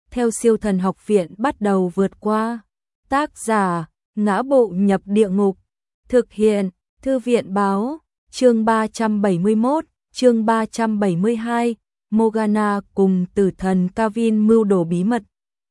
theo Siêu Thần Học Viện bắt đầu vượt qua. Tác giả: Ngã Bộ Nhập Địa Ngục. Thực hiện: Thư viện báo. Chương 371, chương 372, Morgana cùng tử thần Kavin mưu đồ bí mật.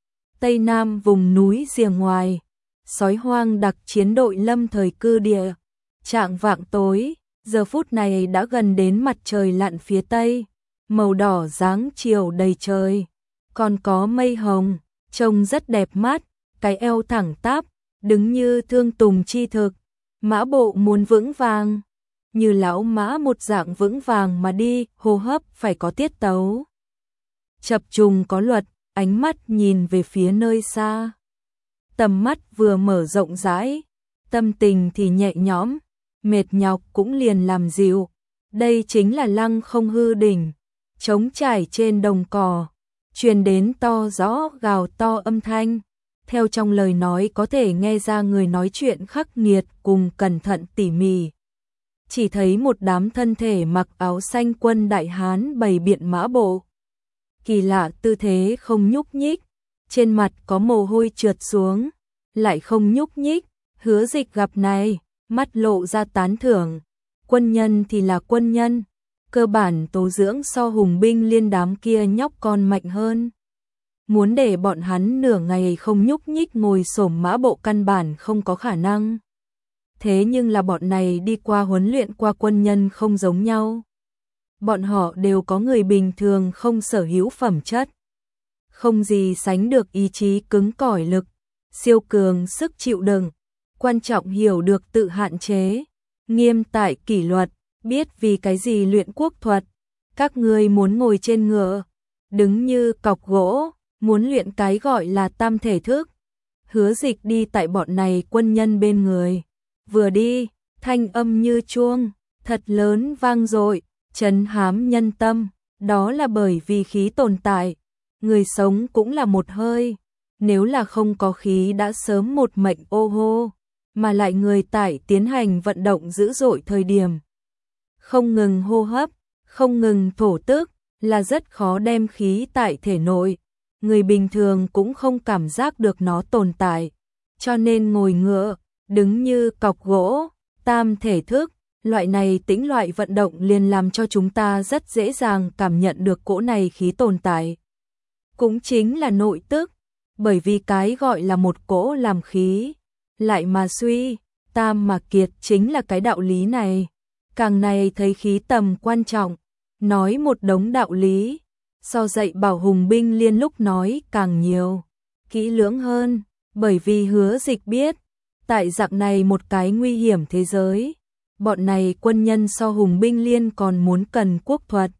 Tây Nam vùng núi rìa ngoài, sói hoang đặc chiến đội lâm thời cư địa. Chạng vạng tối, giờ phút này đã gần đến mặt trời lặn phía tây, màu đỏ dáng chiều đầy trời. Còn có mây hồng, trông rất đẹp mắt, cái eo thẳng tắp, đứng như thương tùng chi thực. Mã bộ muốn vững vàng, như lão mã một dạng vững vàng mà đi, hô hấp phải có tiết tấu. Chập trùng có luật, ánh mắt nhìn về phía nơi xa. Tầm mắt vừa mở rộng rãi, tâm tình thì nhẹ nhõm, mệt nhọc cũng liền làm dịu. Đây chính là Lăng Không Hư Đỉnh, trống trải trên đồng cỏ, truyền đến to rõ gào to âm thanh. Theo trong lời nói có thể nghe ra người nói chuyện khắc nghiệt cùng cẩn thận tỉ mỉ. Chỉ thấy một đám thân thể mặc áo xanh quân đại hán bày biện mã bộ. Kỳ lạ tư thế không nhúc nhích, trên mặt có mồ hôi trượt xuống, lại không nhúc nhích. Hứa Dịch gặp này, mắt lộ ra tán thưởng. Quân nhân thì là quân nhân, cơ bản tố dưỡng so hùng binh liên đám kia nhóc con mạnh hơn. Muốn để bọn hắn nửa ngày không nhúc nhích ngồi xổm mã bộ căn bản không có khả năng. Thế nhưng là bọn này đi qua huấn luyện qua quân nhân không giống nhau. Bọn họ đều có người bình thường không sở hữu phẩm chất. Không gì sánh được ý chí cứng cỏi lực, siêu cường sức chịu đựng. Quan trọng hiểu được tự hạn chế, nghiêm tại kỷ luật, biết vì cái gì luyện quốc thuật. Các ngươi muốn ngồi trên ngựa, đứng như cọc gỗ, muốn luyện cái gọi là tam thể thức. Hứa Dịch đi tại bọn này quân nhân bên người. Vừa đi, thanh âm như chuông, thật lớn vang dội, trấn hám nhân tâm. Đó là bởi vì khí tồn tại, người sống cũng là một hơi. Nếu là không có khí đã sớm một mệnh ô hô, mà lại người tại tiến hành vận động dữ dội thời điểm. Không ngừng hô hấp, không ngừng thổ tức, là rất khó đem khí tại thể nội. Người bình thường cũng không cảm giác được nó tồn tại. Cho nên ngồi ngựa, đứng như cọc gỗ, tam thể thức, loại này tĩnh loại vận động liền làm cho chúng ta rất dễ dàng cảm nhận được cỗ này khí tồn tại. Cũng chính là nội tức, bởi vì cái gọi là một cỗ làm khí, lại mà suy, tam mà kiệt chính là cái đạo lý này. Càng này thấy khí tầm quan trọng, nói một đống đạo lý, so dạy bảo hùng binh liên lúc nói càng nhiều, kỹ lưỡng hơn, bởi vì Hứa Dịch biết, tại dạng này một cái nguy hiểm thế giới, bọn này quân nhân so hùng binh liên còn muốn cần quốc thuật.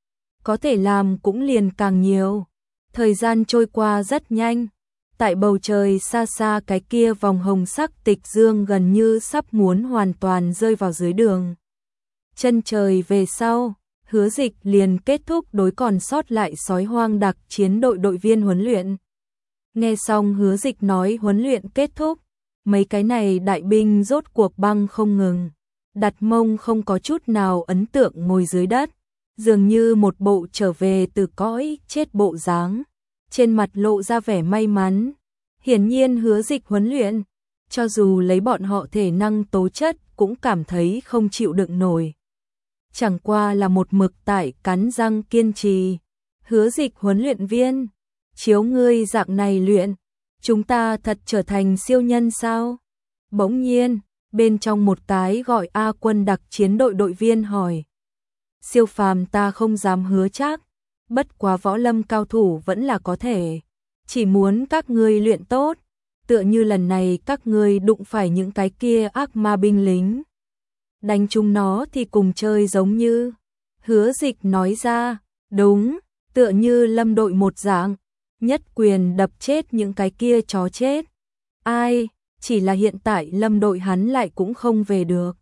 Có thể làm cũng liền càng nhiều. Thời gian trôi qua rất nhanh, tại bầu trời xa xa cái kia vòng hồng sắc tịch dương gần như sắp muốn hoàn toàn rơi vào dưới đường. Chân trời về sau, Hứa Dịch liền kết thúc đối còn sót lại sói hoang đặc chiến đội đội viên huấn luyện. Nghe xong Hứa Dịch nói huấn luyện kết thúc, mấy cái này đại binh rốt cuộc băng không ngừng, đặt mông không có chút nào ấn tượng ngồi dưới đất, dường như một bộ trở về từ cõi chết bộ dáng, trên mặt lộ ra vẻ may mắn. Hiển nhiên Hứa Dịch huấn luyện, cho dù lấy bọn họ thể năng tố chất cũng cảm thấy không chịu đựng nổi. Chẳng qua là một mực tại cắn răng kiên trì. Hứa Dịch huấn luyện viên, chiếu ngươi dạng này luyện, chúng ta thật trở thành siêu nhân sao? Bỗng nhiên, bên trong một cái gọi A quân đặc chiến đội đội viên hỏi. Siêu phàm ta không dám hứa chắc, bất quá võ lâm cao thủ vẫn là có thể. Chỉ muốn các ngươi luyện tốt, tựa như lần này các ngươi đụng phải những cái kia ác ma binh lính. Đánh chúng nó thì cùng chơi giống như. Hứa Dịch nói ra, đúng, tựa như lâm đội một dạng, nhất quyền đập chết những cái kia chó chết. Ai, chỉ là hiện tại lâm đội hắn lại cũng không về được.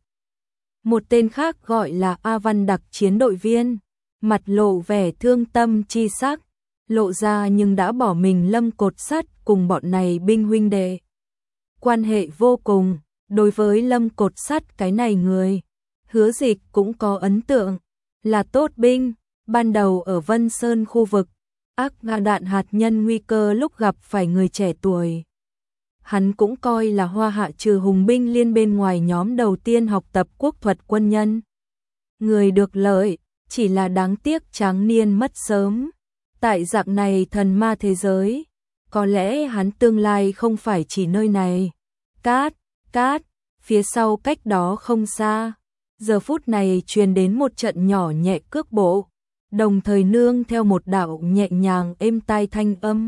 Một tên khác gọi là A Văn đặc chiến đội viên, mặt lộ vẻ thương tâm chi sắc, lộ ra nhưng đã bỏ mình lâm cột sắt cùng bọn này binh huynh đệ. Quan hệ vô cùng, đối với lâm cột sắt cái này người, Hứa Dịch cũng có ấn tượng, là tốt binh, ban đầu ở Vân Sơn khu vực, ác nga đạn hạt nhân nguy cơ lúc gặp phải người trẻ tuổi. Hắn cũng coi là Hoa Hạ trừ hùng binh liên bên ngoài nhóm đầu tiên học tập quốc thuật quân nhân. Người được lợi, chỉ là đáng tiếc tráng niên mất sớm. Tại dạng này thần ma thế giới, có lẽ hắn tương lai không phải chỉ nơi này. Cát, phía sau cách đó không xa. Giờ phút này truyền đến một trận nhỏ nhẹ cước bộ, đồng thời nương theo một đạo nhẹ nhàng êm tai thanh âm.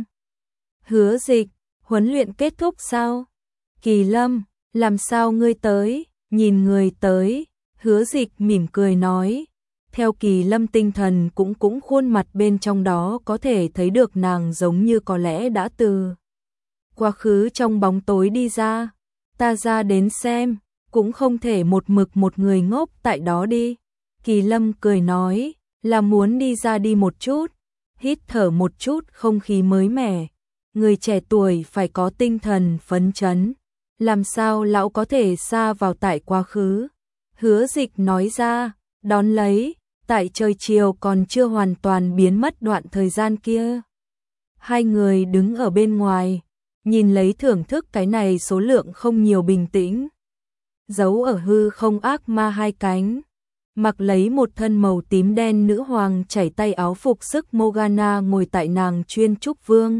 Hứa Dịch, huấn luyện kết thúc sao? Kỳ Lâm, làm sao ngươi tới? Nhìn người tới, Hứa Dịch mỉm cười nói. Theo Kỳ Lâm tinh thần cũng khuôn mặt bên trong đó có thể thấy được nàng giống như có lẽ đã từ quá khứ trong bóng tối đi ra. Ta ra đến xem, cũng không thể một mực một người ngốc tại đó đi. Kỳ Lâm cười nói, là muốn đi ra đi một chút, hít thở một chút không khí mới mẻ. Người trẻ tuổi phải có tinh thần phấn chấn, làm sao lão có thể xa vào tại quá khứ. Hứa Dịch nói ra, đón lấy, tại trời chiều còn chưa hoàn toàn biến mất đoạn thời gian kia. Hai người đứng ở bên ngoài, nhìn lấy thưởng thức cái này số lượng không nhiều bình tĩnh. Giấu ở hư không ác ma hai cánh, mặc lấy một thân màu tím đen nữ hoàng chảy tay áo phục sức Morgana ngồi tại nàng chuyên trúc vương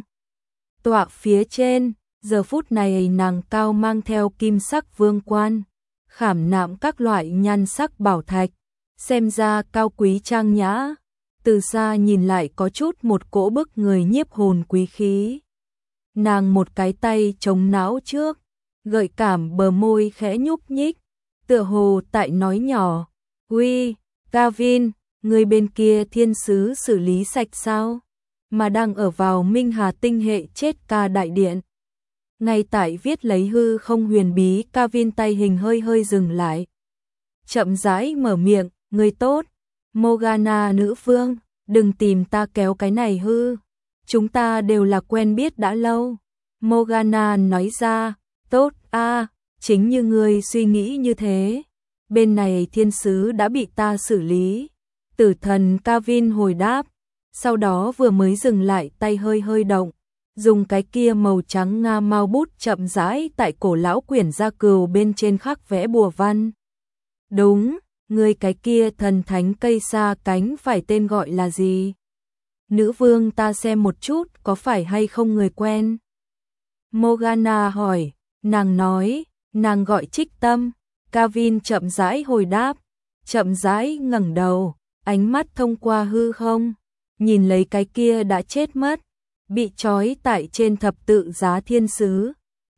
tọa phía trên. Giờ phút này nàng cao mang theo kim sắc vương quan, khảm nạm các loại nhan sắc bảo thạch, xem ra cao quý trang nhã, từ xa nhìn lại có chút một cỗ bức người nhiếp hồn quý khí. Nàng một cái tay chống não trước, gợi cảm bờ môi khẽ nhúc nhích, tựa hồ tại nói nhỏ, "Uy, Gavin, người bên kia thiên sứ xử lý sạch sao?" Mà đang ở vào Minh Hà tinh hệ chết ca đại điện. Ngay tại viết lấy hư không huyền bí, Gavin tay hình hơi dừng lại. Chậm rãi mở miệng, "Người tốt, Morgana nữ vương, đừng tìm ta kéo cái này hư. Chúng ta đều là quen biết đã lâu." Morgana nói ra, "Tốt a, chính như ngươi suy nghĩ như thế. Bên này thiên sứ đã bị ta xử lý." Tử thần Gavin hồi đáp, sau đó vừa mới dừng lại tay hơi động, dùng cái kia màu trắng nga mau bút chậm rãi tại cổ lão quyển gia cừu bên trên khắc vẽ bùa văn. "Đúng, người cái kia thần thánh cây sa cánh phải tên gọi là gì? Nữ vương ta xem một chút có phải hay không người quen?" Morgana hỏi, nàng nói, nàng gọi Trích Tâm. Gavin chậm rãi hồi đáp, chậm rãi ngẩng đầu, ánh mắt thông qua hư không, nhìn lấy cái kia đã chết mất, bị trói tại trên thập tự giá thiên sứ.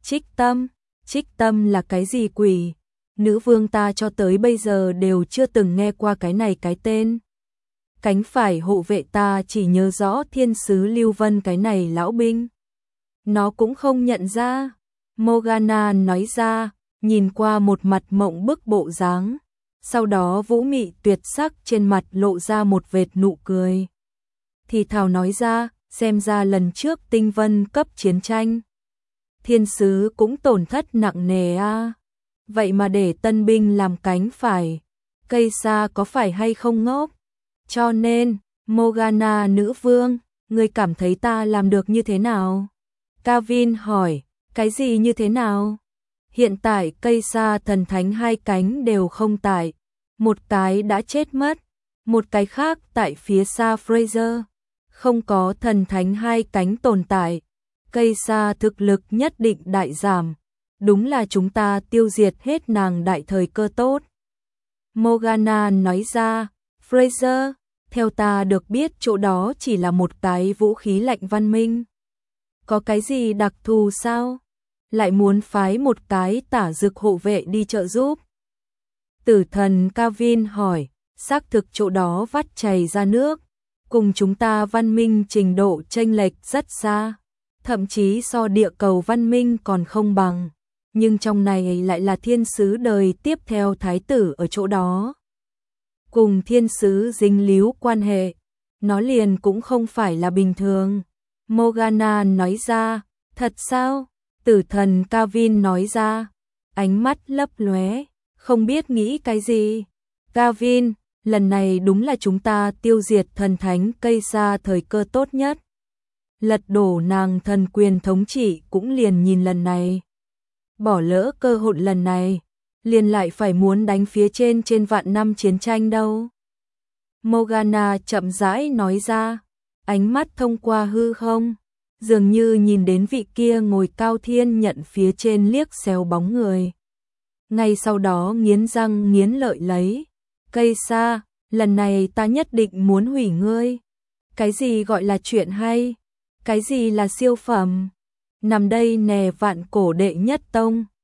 Trích Tâm là cái gì quỷ? Nữ vương ta cho tới bây giờ đều chưa từng nghe qua cái này cái tên. Cánh phải hộ vệ ta chỉ nhớ rõ thiên sứ Lưu Vân cái này lão binh. Nó cũng không nhận ra. Morgana nói ra, nhìn qua một mặt mộng bức bộ dáng. Sau đó vũ mị tuyệt sắc trên mặt lộ ra một vệt nụ cười. Thì thào nói ra, xem ra lần trước tinh vân cấp chiến tranh, thiên sứ cũng tổn thất nặng nề a. Vậy mà để tân binh làm cánh phải, cây sa có phải hay không ngốc? Cho nên, Morgana nữ vương, ngươi cảm thấy ta làm được như thế nào? Gavin hỏi, cái gì như thế nào? Hiện tại cây sa thần thánh hai cánh đều không tại, một cái đã chết mất, một cái khác tại phía xa Fraser, không có thần thánh hai cánh tồn tại, cây sa thực lực nhất định đại giảm, đúng là chúng ta tiêu diệt hết nàng đại thời cơ tốt. Morgana nói ra, Fraser, theo ta được biết chỗ đó chỉ là một cái vũ khí lạnh văn minh. Có cái gì đặc thù sao? Lại muốn phái một cái tả dược hộ vệ đi trợ giúp? Tử thần Gavin hỏi, xác thực chỗ đó vắt chảy ra nước, cùng chúng ta văn minh trình độ chênh lệch rất xa, thậm chí so địa cầu văn minh còn không bằng, nhưng trong này lại là thiên sứ đời tiếp theo thái tử ở chỗ đó. Cùng thiên sứ dính líu quan hệ, nó liền cũng không phải là bình thường. Morgana nói ra, thật sao? Tử thần Gavin nói ra, ánh mắt lấp lóe, không biết nghĩ cái gì. Gavin, lần này đúng là chúng ta tiêu diệt thần thánh cây sa thời cơ tốt nhất. lật đổ nàng thần quyền thống trị cũng liền nhìn lần này. Bỏ lỡ cơ hội lần này, liền lại phải muốn đánh phía trên vạn năm chiến tranh đâu. Morgana chậm rãi nói ra, ánh mắt thông qua hư không, dường như nhìn đến vị kia ngồi cao thiên nhận phía trên liếc xéo bóng người. Ngay sau đó nghiến răng nghiến lợi lấy, cây sa, lần này ta nhất định muốn hủy ngươi. Cái gì gọi là chuyện hay? Cái gì là siêu phẩm? Nằm đây nè vạn cổ đệ nhất tông.